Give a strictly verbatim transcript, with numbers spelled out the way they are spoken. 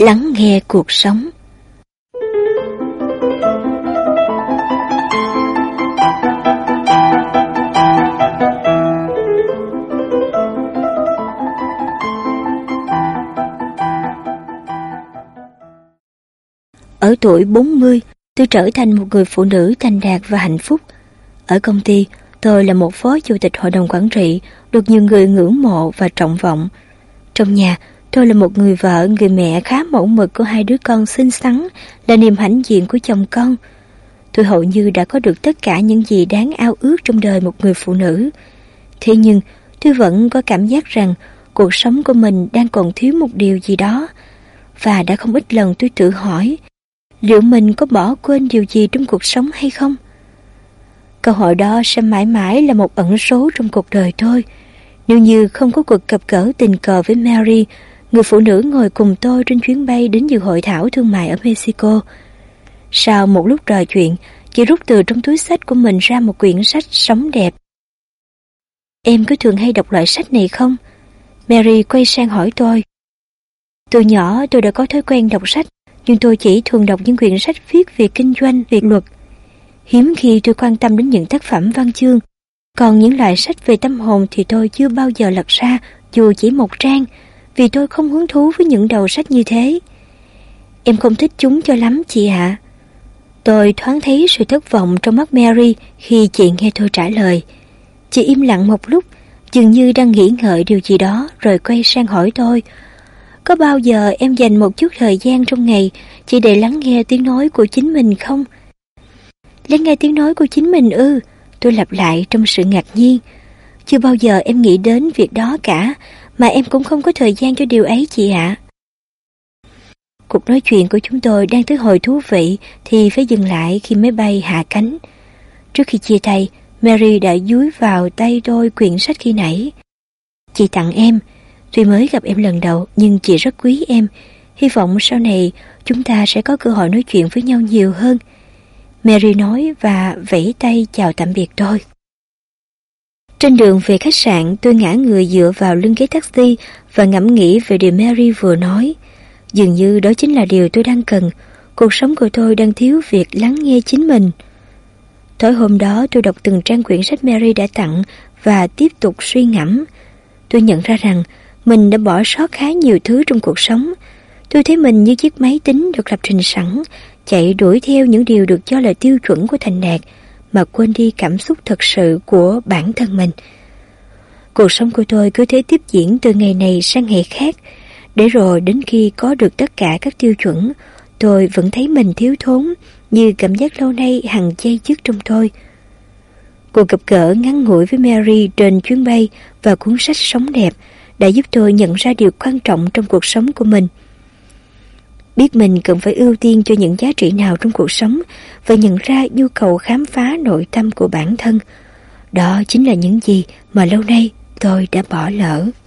Lắng nghe cuộc sống. Ở tuổi bốn mươi, tôi trở thành một người phụ nữ thành đạt và hạnh phúc. Ở công ty, tôi là một phó chủ tịch hội đồng quản trị, được nhiều người ngưỡng mộ và trọng vọng. Trong nhà, tôi là một người vợ, người mẹ khá mẫu mực của hai đứa con xinh xắn, là niềm hãnh diện của chồng con. Tôi hầu như đã có được tất cả những gì đáng ao ước trong đời một người phụ nữ. Thế nhưng, tôi vẫn có cảm giác rằng cuộc sống của mình đang còn thiếu một điều gì đó. Và đã không ít lần tôi tự hỏi, liệu mình có bỏ quên điều gì trong cuộc sống hay không? Câu hỏi đó sẽ mãi mãi là một ẩn số trong cuộc đời tôi. Nếu như không có cuộc gặp gỡ tình cờ với Mary, người phụ nữ ngồi cùng tôi trên chuyến bay đến dự hội thảo thương mại ở Mexico. Sau một lúc trò chuyện, chị rút từ trong túi xách của mình ra một quyển sách Sống đẹp. Em có thường hay đọc loại sách này không? Mary quay sang hỏi tôi. Từ nhỏ tôi đã có thói quen đọc sách, nhưng tôi chỉ thường đọc những quyển sách viết về kinh doanh, về luật. Hiếm khi tôi quan tâm đến những tác phẩm văn chương, còn những loại sách về tâm hồn thì tôi chưa bao giờ lật ra dù chỉ một trang, vì tôi không hứng thú với những đầu sách như thế. Em không thích chúng cho lắm chị ạ. Tôi thoáng thấy sự thất vọng trong mắt Mary khi chị nghe tôi trả lời. Chị im lặng một lúc, dường như đang nghĩ ngợi điều gì đó, rồi quay sang hỏi tôi. Có bao giờ em dành một chút thời gian trong ngày chỉ để lắng nghe tiếng nói của chính mình không? Lắng nghe tiếng nói của chính mình ư? Tôi lặp lại trong sự ngạc nhiên. Chưa bao giờ em nghĩ đến việc đó cả, mà em cũng không có thời gian cho điều ấy chị ạ. Cuộc nói chuyện của chúng tôi đang tới hồi thú vị thì phải dừng lại khi máy bay hạ cánh. Trước khi chia tay, Mary đã dúi vào tay tôi quyển sách khi nãy. Chị tặng em. Tuy mới gặp em lần đầu nhưng chị rất quý em. Hy vọng sau này chúng ta sẽ có cơ hội nói chuyện với nhau nhiều hơn. Mary nói và vẫy tay chào tạm biệt tôi. Trên đường về khách sạn, tôi ngã người dựa vào lưng ghế taxi và ngẫm nghĩ về điều Mary vừa nói. Dường như đó chính là điều tôi đang cần. Cuộc sống của tôi đang thiếu việc lắng nghe chính mình. Tối hôm đó tôi đọc từng trang quyển sách Mary đã tặng và tiếp tục suy ngẫm. Tôi nhận ra rằng mình đã bỏ sót khá nhiều thứ trong cuộc sống. Tôi thấy mình như chiếc máy tính được lập trình sẵn, chạy đuổi theo những điều được cho là tiêu chuẩn của thành đạt, mà quên đi cảm xúc thật sự của bản thân mình. Cuộc sống của tôi cứ thế tiếp diễn từ ngày này sang ngày khác, để rồi đến khi có được tất cả các tiêu chuẩn, tôi vẫn thấy mình thiếu thốn, như cảm giác lâu nay hằng dây dứt trong tôi. Cuộc gặp gỡ ngắn ngủi với Mary trên chuyến bay và cuốn sách Sống đẹp đã giúp tôi nhận ra điều quan trọng trong cuộc sống của mình. Biết mình cần phải ưu tiên cho những giá trị nào trong cuộc sống và nhận ra nhu cầu khám phá nội tâm của bản thân. Đó chính là những gì mà lâu nay tôi đã bỏ lỡ.